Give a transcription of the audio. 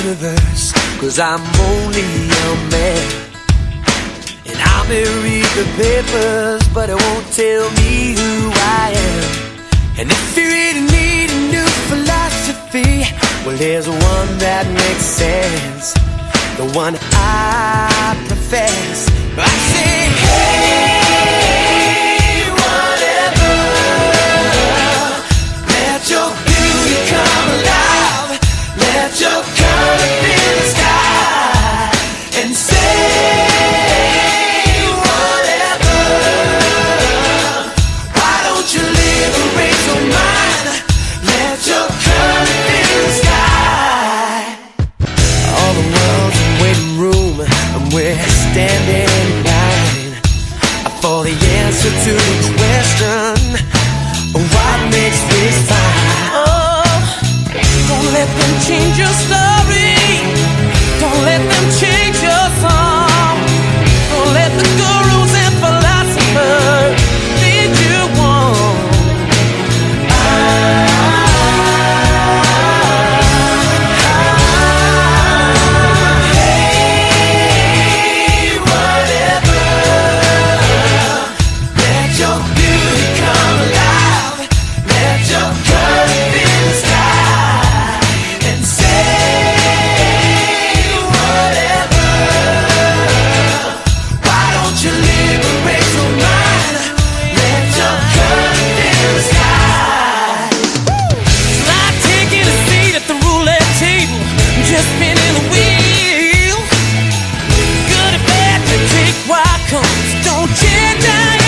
universe, 'cause I'm only a man. And I may read the papers, but it won't tell me who I am. And if you really need a new philosophy, well, there's one that makes sense, the one I profess. I say, hey, whatever, let your beauty come alive, let your color fill the sky, and say whatever. Why don't you liberate your mind, let your color fill the sky. All the world's a waiting room, and we're standing in line for the answer to the question, what makes this fine? Oh, don't let them change your story, don't let them change your song, don't let the gurus and philosophers lead you on. Hey, whatever, let your beauty come alive, let your color fill the sky, and say whatever. Why don't you liberate your mind, let your color fill the sky. It's like taking a seat at the roulette table, just spinning the wheel. Good or bad, you take what comes, don't you die